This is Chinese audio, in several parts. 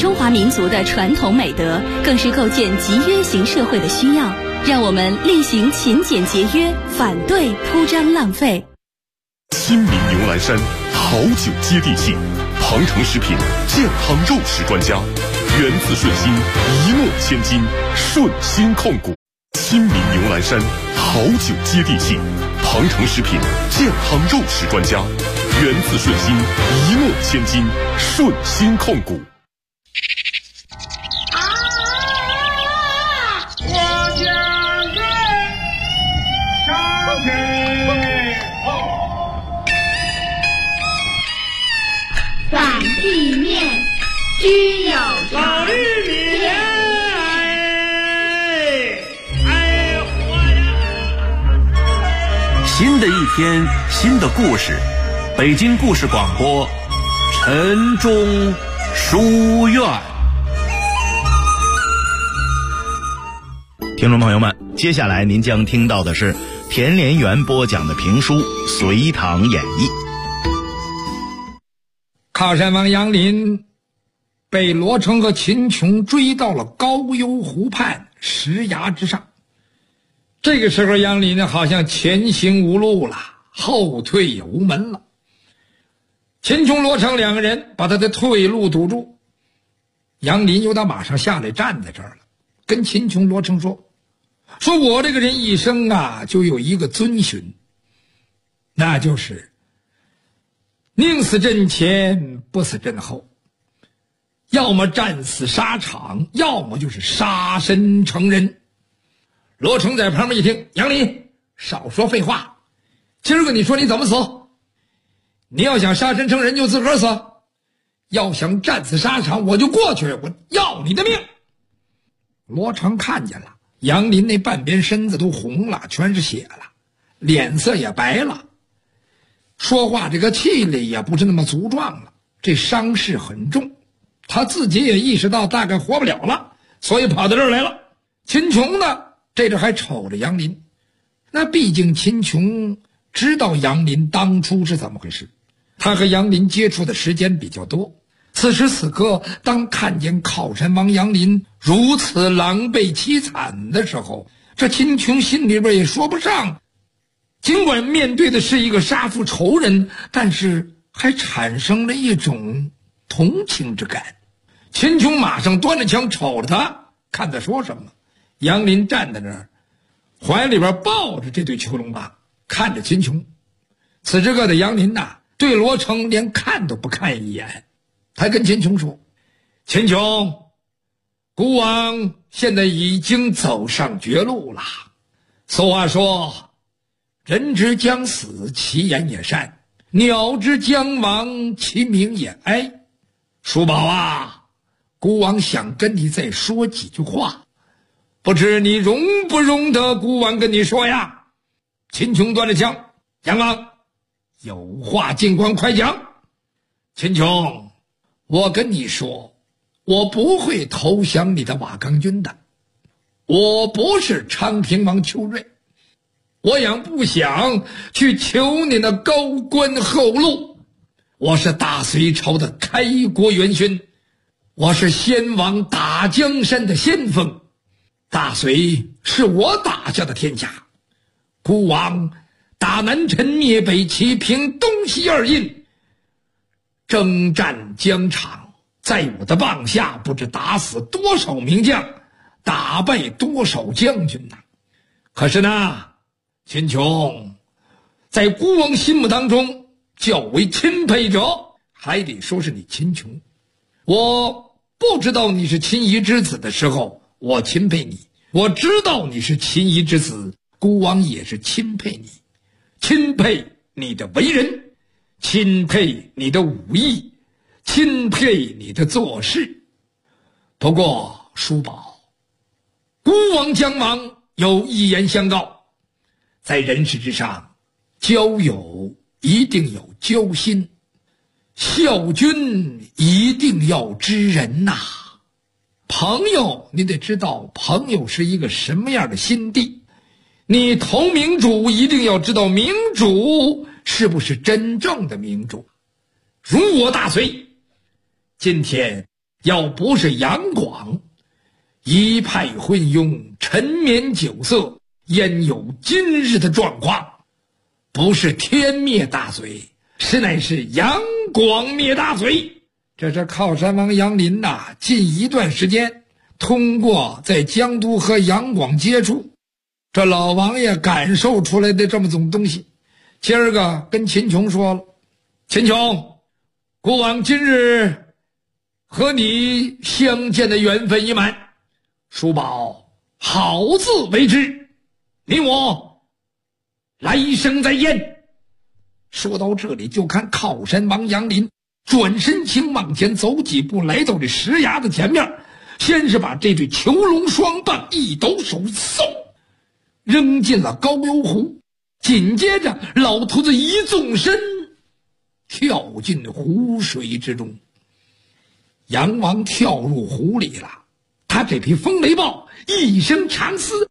中华民族的传统美德，更是构建集约型社会的需要。让我们力行勤俭节约，反对铺张浪费。 亲民牛栏山，好酒接地气，庞城食品健康肉食专家，源自顺心，一诺千金，顺心控股。亲民牛栏山，好酒接地气，庞城食品健康肉食专家，源自顺心，一诺千金，顺心控股。 反地面居有常。 新的一天，新的故事。北京故事广播，晨钟书院。听众朋友们，接下来您将听到的是田连元播讲的评书《隋唐演义》。 靠山王杨林被罗成和秦琼追到了高邮湖畔石崖之上。这个时候杨林呢，好像前行无路了，后退也无门了。秦琼、罗成两个人把他的退路堵住。杨林由他马上下来站在这儿了，跟秦琼、罗成说我这个人一生啊，就有一个遵循，那就是宁死阵前，不死阵后，要么战死沙场，要么就是杀身成仁。罗成在旁边一听，杨林少说废话，今儿个你说你怎么死？你要想杀身成仁就自个儿死，要想战死沙场我就过去，我要你的命。罗成看见了杨林那半边身子都红了，全是血了，脸色也白了，说话这个气力也不是那么足壮了，这伤势很重，他自己也意识到大概活不了了，所以跑到这儿来了。秦琼呢，这阵还瞅着杨林，那毕竟秦琼知道杨林当初是怎么回事，他和杨林接触的时间比较多。此时此刻，当看见靠山王杨林如此狼狈凄惨的时候，这秦琼心里边也说不上，尽管面对的是一个杀父仇人，但是还产生了一种同情之感。秦琼马上端着枪瞅着他，看他说什么。杨林站在那儿，怀里边抱着这对囚龙棒，看着秦琼。此时刻的杨林呐，对罗成连看都不看一眼，他跟秦琼说：秦琼，孤王现在已经走上绝路了。俗话说，人之将死，其言也善；鸟之将亡，其鸣也哀。叔宝啊，孤王想跟你再说几句话，不知你容不容得孤王跟你说呀？秦琼端着枪，杨王，有话尽管快讲。秦琼，我跟你说，我不会投降你的瓦岗军的，我不是昌平王邱瑞，我也不想去求你的高官厚禄，我是大隋朝的开国元勋，我是先王打江山的先锋，大隋是我打下的天下，孤王打南陈灭北齐平东西二印，征战疆场，在我的棒下不知打死多少名将，打败多少将军呐。可是呢，秦琼，在孤王心目当中较为钦佩者，还得说是你秦琼。我不知道你是秦仪之子的时候，我钦佩你；我知道你是秦仪之子，孤王也是钦佩你，钦佩你的为人，钦佩你的武艺，钦佩你的做事。不过叔宝，孤王将亡，有一言相告，在人世之上，交友一定有交心，孝君一定要知人呐。朋友你得知道朋友是一个什么样的心地，你投明主一定要知道明主是不是真正的明主。如我大隋今天要不是杨广一派昏庸，沉湎酒色，焉有今日的状况？不是天灭大隋，实乃是杨广灭大隋。这是靠山王杨林呐，近一段时间通过在江都和杨广接触，这老王爷感受出来的这么种东西。今儿个跟秦琼说了，秦琼，过往今日和你相见的缘分已满，叔宝好自为之，你我来生再见。说到这里，就看靠山王杨林转身请往前走几步，来到这石崖的前面，先是把这对囚龙双棒一抖手，嗖扔进了高邮湖，紧接着老头子一纵身跳进湖水之中。杨王跳入湖里了，他这匹风雷豹一声长嘶，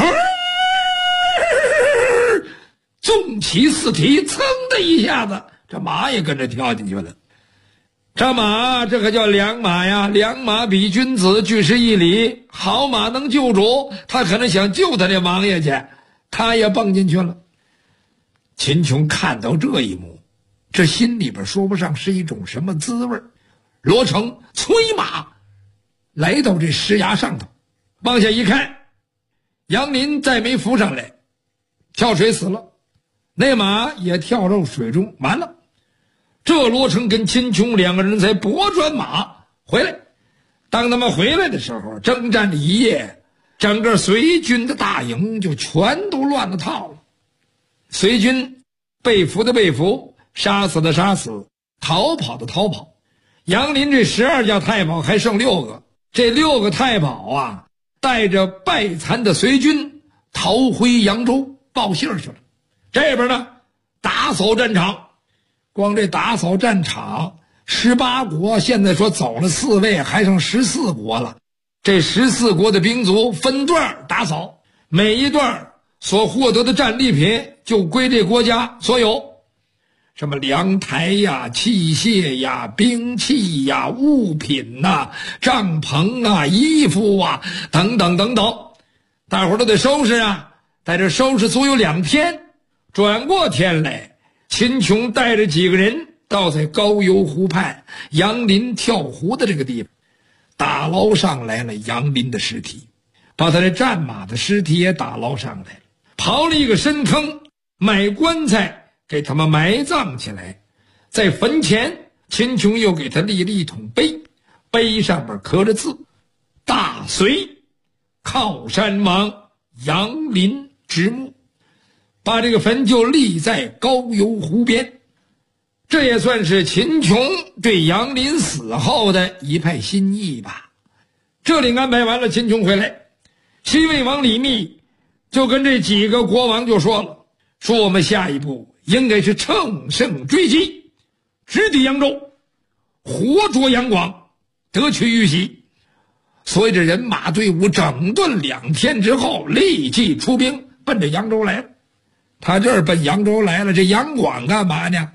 纵起四蹄，噌的一下子，这马也跟着跳进去了。这马这可叫良马呀，良马比君子，俱是一理。好马能救主，他可能想救他这王爷去，他也蹦进去了。秦琼看到这一幕，这心里边说不上是一种什么滋味。罗成催马来到这石崖上头，往下一看，杨林再没浮上来，跳水死了，那马也跳入水中，完了。这罗成跟秦琼两个人才拨转马回来。当他们回来的时候，征战了一夜，整个隋军的大营就全都乱了套了。隋军被俘的被俘，杀死的杀死，逃跑的逃跑。杨林这12架太保还剩6个，这6个太保啊，带着败残的隋军逃回扬州报信去了。这边呢，打扫战场。光这打扫战场，18国现在说走了4位，还剩14国了。这14国的兵卒分段打扫，每一段所获得的战利品就归这国家所有，什么粮台呀、器械呀、兵器呀、物品呐、帐篷啊、衣服啊等等等等，大伙儿都得收拾啊。在这收拾足有2天，转过天来，秦琼带着几个人到在高邮湖畔杨林跳湖的这个地方，打捞上来了杨林的尸体，把他的战马的尸体也打捞上来了，刨了一个深坑，买棺材给他们埋葬起来。在坟前，秦琼又给他立了一桶碑，碑上面刻着字：大隋靠山王杨林之墓。把这个坟就立在高邮湖边，这也算是秦琼对杨林死后的一派心意吧。这里安排完了，秦琼回来，西魏王李密就跟这几个国王就说了，说我们下一步应该是乘胜追击，直抵扬州，活捉杨广，得取玉玺。所以这人马队伍整顿2天之后，立即出兵奔着扬州来了。他这儿奔扬州来了，这杨广干嘛呢？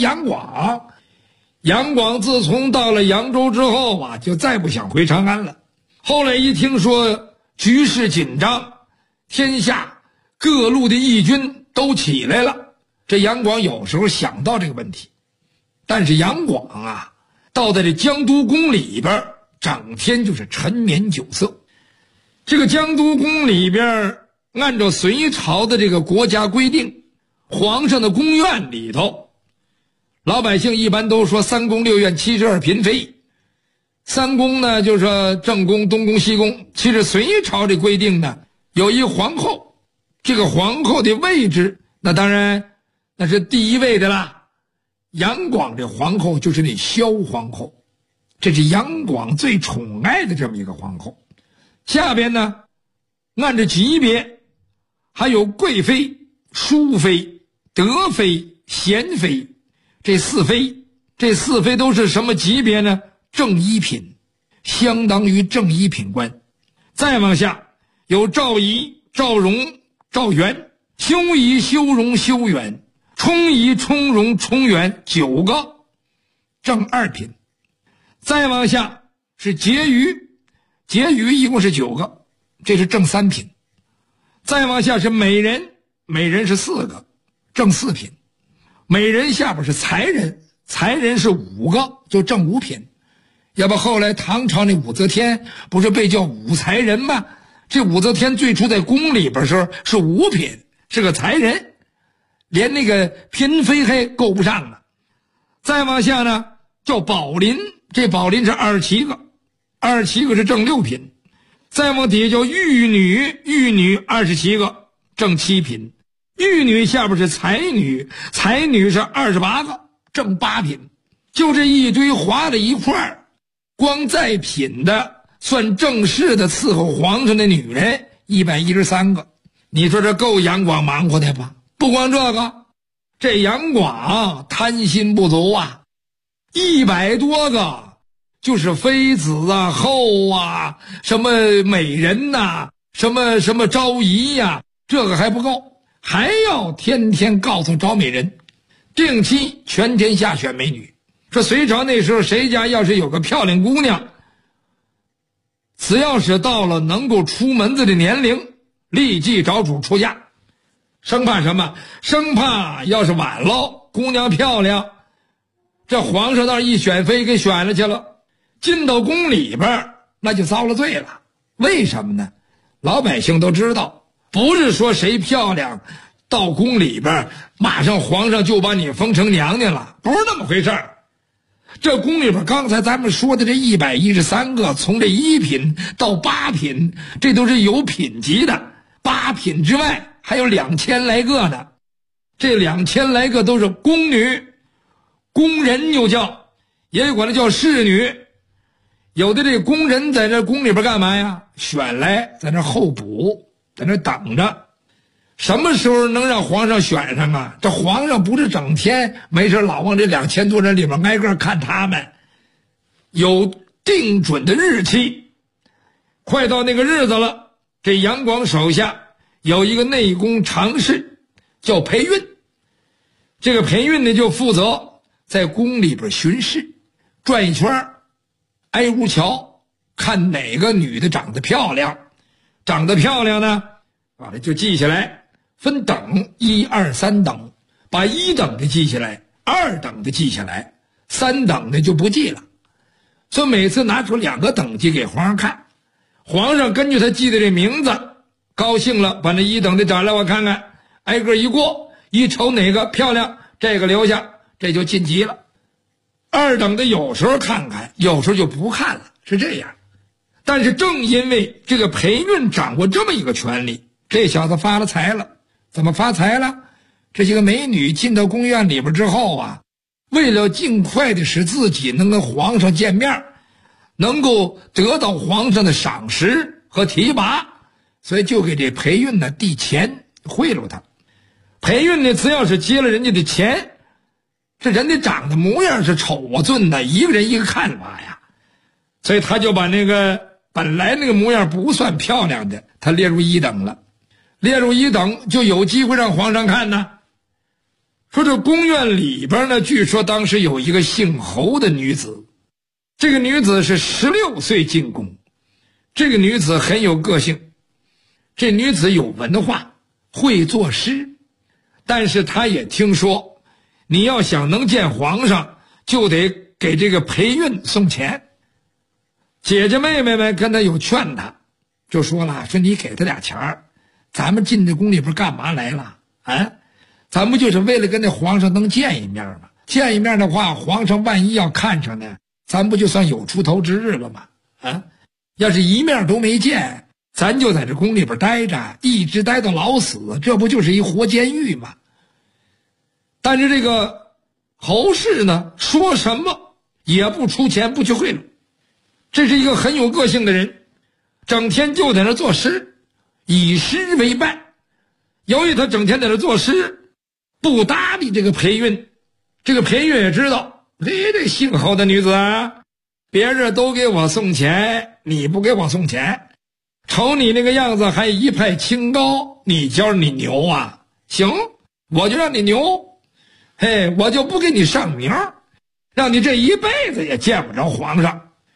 杨广自从到了扬州之后啊，就再不想回长安了。后来一听说局势紧张，天下各路的义军都起来了，这杨广有时候想到这个问题。但是杨广啊，到在这江都宫里边，整天就是沉湎酒色。这个江都宫里边，按照隋朝的这个国家规定，皇上的宫院里头，老百姓一般都说3宫6院72嫔妃。3宫呢，就是说正宫、东宫、西宫。其实隋朝这规定呢，有一皇后，这个皇后的位置，那当然那是第一位的啦。杨广这皇后就是那萧皇后，这是杨广最宠爱的这么一个皇后。下边呢，按着级别，还有贵妃、淑妃、德妃、贤妃，这4妃。这4妃都是什么级别呢？正一品，相当于正一品官。再往下有赵仪、赵荣、赵元，修仪、修容、修远，充仪、充容、充元，9个正2品。再往下是婕妤，婕妤一共是9个，这是正3品。再往下是美人，美人是4个，正4品。美人下边是才人，才人是5个，就正5品。要不后来唐朝那武则天不是被叫武才人吗？这武则天最初在宫里边时候是5品，是个才人，连那个嫔妃还够不上呢。再往下呢叫宝林，这宝林是27个，27个是正6品。再往底下叫玉女，玉女27个，正7品。玉女下边是才女，才女是28个，正8品。就这一堆划在一块儿，光在品的算正式的伺候皇上的女人113个。你说这够杨广忙活的吧？不光这个，这杨广贪心不足啊，100多个就是妃子啊、后啊、什么美人呐、什么昭仪呀，这个还不够，还要天天告诉招美人，定期全天下选美女。说隋朝那时候谁家要是有个漂亮姑娘，只要是到了能够出门子的年龄，立即找主出嫁。生怕什么？生怕要是晚了，姑娘漂亮，这皇上那一选妃给选了去了，进到宫里边那就遭了罪了。为什么呢？老百姓都知道，不是说谁漂亮到宫里边马上皇上就把你封成娘娘了，不是那么回事儿。这宫里边刚才咱们说的这113个，从这1品到8品，这都是有品级的。8品之外还有2000来个呢，这2000来个都是宫女，宫人又叫，也管它叫侍女。有的这宫人在这宫里边干嘛呀？选来在那候补，在那等着。什么时候能让皇上选上啊？这皇上不是整天没事老往这2000多人里面挨个看他们，有定准的日期。快到那个日子了，这杨广手下有一个内宫常侍叫裴运，这个裴运呢就负责在宫里边巡视，转一圈，挨屋瞧，看哪个女的长得漂亮，长得漂亮呢，把它就记下来，分等1、2、3等，把1等的记下来，2等的记下来，3等的就不记了。所以每次拿出2个等级给皇上看，皇上根据他记的这名字高兴了，把那1等的找来我看看，挨个一过，一瞅哪个漂亮，这个留下，这就晋级了。2等的有时候看看，有时候就不看了，是这样。但是正因为这个裴运掌握这么一个权力，这小子发了财了。怎么发财了？这些个美女进到宫院里边之后啊，为了尽快的使自己能跟皇上见面，能够得到皇上的赏识和提拔，所以就给这裴运呢递钱贿赂他。裴运呢只要是接了人家的钱，这人家长得模样是丑啊俊的，一个人一个看法呀，所以他就把那个本来那个模样不算漂亮的，他列入1等了。列入1等就有机会让皇上看呢。说这宫院里边呢，据说当时有一个姓侯的女子，这个女子是16岁进宫，这个女子很有个性，这女子有文化，会作诗，但是她也听说你要想能见皇上，就得给这个裴运送钱。姐姐妹妹们跟她有劝她，就说了，说你给她点钱儿，咱们进这宫里边干嘛来了啊？咱不就是为了跟那皇上能见一面吗？见一面的话，皇上万一要看上呢，咱不就算有出头之日了吗？啊，要是一面都没见，咱就在这宫里边待着，一直待到老死，这不就是一活监狱吗？但是这个侯氏呢，说什么也不出钱，不去贿赂，这是一个很有个性的人，整天就在那作诗，以诗为伴。由于他整天在那作诗，不搭理这个裴运，这个裴运也知道，这姓侯的女子啊，别人都给我送钱，你不给我送钱，瞅你那个样子还一派清高，你觉得你牛啊？行，我就让你牛，嘿，我就不给你上名，让你这一辈子也见不着皇上。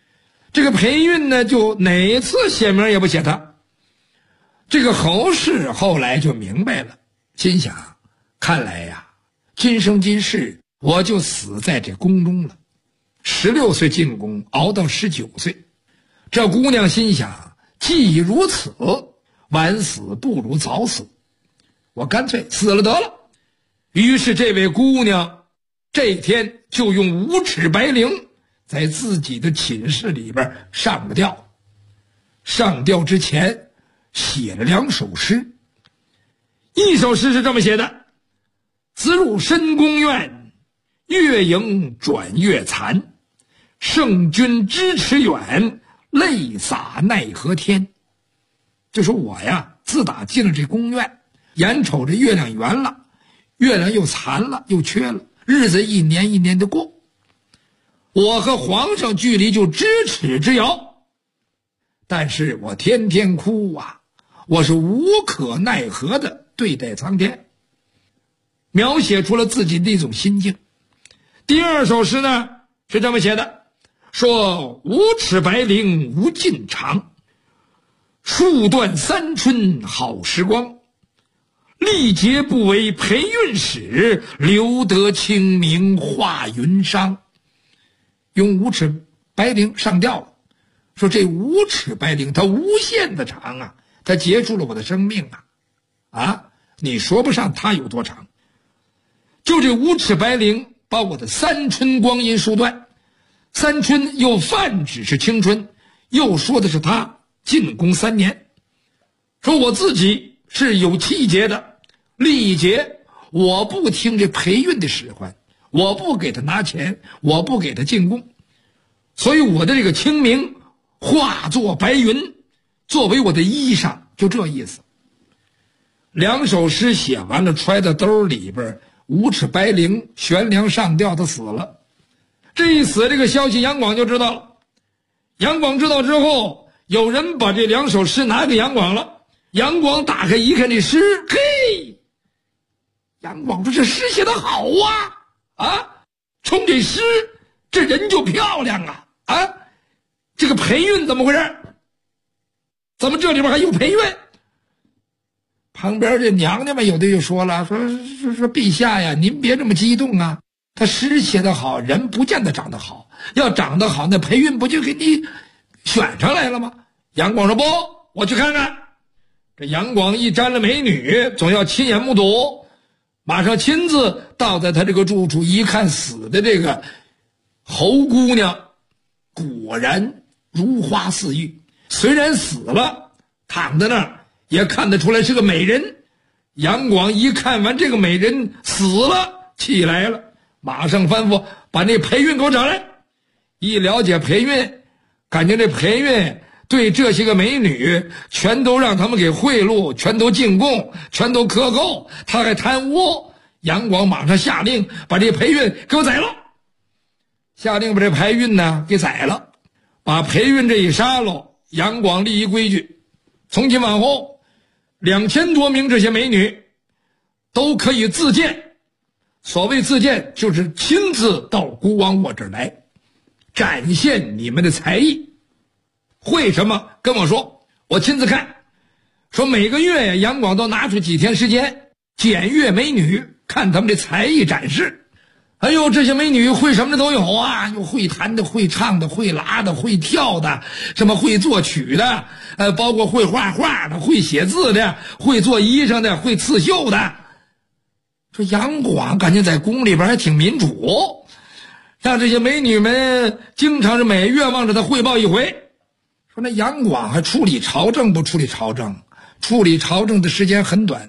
这个裴韵呢，就哪次写名也不写他。这个侯氏后来就明白了，心想，看来呀，今生今世我就死在这宫中了。16岁进宫，熬到19岁，这姑娘心想，既如此，晚死不如早死，我干脆死了得了。于是这位姑娘这天就用5尺白绫在自己的寝室里边上了吊。上吊之前写了2首诗，一首诗是这么写的：自入深宫院，月盈转月残，圣君咫尺远，泪洒奈何天。就说我呀，自打进了这宫院，眼瞅着月亮圆了，月亮又残了又缺了，日子一年一年的过，我和皇上距离就咫尺之遥，但是我天天哭啊，我是无可奈何的对待苍天，描写出了自己的一种心境。第2首诗呢是这么写的，说5尺白绫无尽长，数段三春好时光，历劫不为裴韵使，留得清明化云裳。用5尺白绫上吊了，说这5尺白绫它无限的长啊，它结束了我的生命啊，你说不上它有多长。就这5尺白绫把我的3春光阴数断，3春又泛指是青春，又说的是他进宫3年，说我自己是有气节的，历劫我不听这裴韵的使唤，我不给他拿钱，我不给他进贡，所以我的这个清明化作白云，作为我的衣裳，就这意思。2首诗写完了，揣到兜里边，5尺白绫悬梁上吊，他死了。这一死，这个消息杨广就知道了。杨广知道之后，有人把这2首诗拿给杨广了。杨广打开一看这诗，嘿，杨广说这诗写得好冲这诗这人就漂亮这个裴韵怎么回事？怎么这里边还有裴韵？旁边这娘娘们有的就说了，说陛下呀，您别这么激动啊，他诗写得好，人不见得长得好，要长得好，那裴韵不就给你选上来了吗？杨广说不，我去看看。这杨广一沾了美女，总要亲眼目睹，马上亲自到在他这个住处一看，死的这个侯姑娘果然如花似玉，虽然死了，躺在那儿也看得出来是个美人。杨广一看完这个美人死了，气来了，马上吩咐把那裴韵给我找来。一了解裴韵，感觉这裴韵对这些个美女全都让他们给贿赂，全都进贡，全都克扣，他还贪污。杨广马上下令把这裴韵给我宰了，下令把这裴韵呢给宰了，把裴韵这一杀了。杨广立一规矩，从今往后2000多名这些美女都可以自荐，所谓自荐就是亲自到孤王我这儿来展现你们的才艺，会什么跟我说，我亲自看。说每个月呀，杨广都拿出几天时间检阅美女，看他们的才艺展示。哎呦，这些美女会什么的都有有会弹的，会唱的，会拉的，会跳的，什么会作曲的，包括会画画的，会写字的，会做衣裳的，会刺绣的。说杨广感觉在宫里边还挺民主，让这些美女们经常是每月望着他汇报一回。说那杨广还处理朝政不处理朝政？处理朝政的时间很短，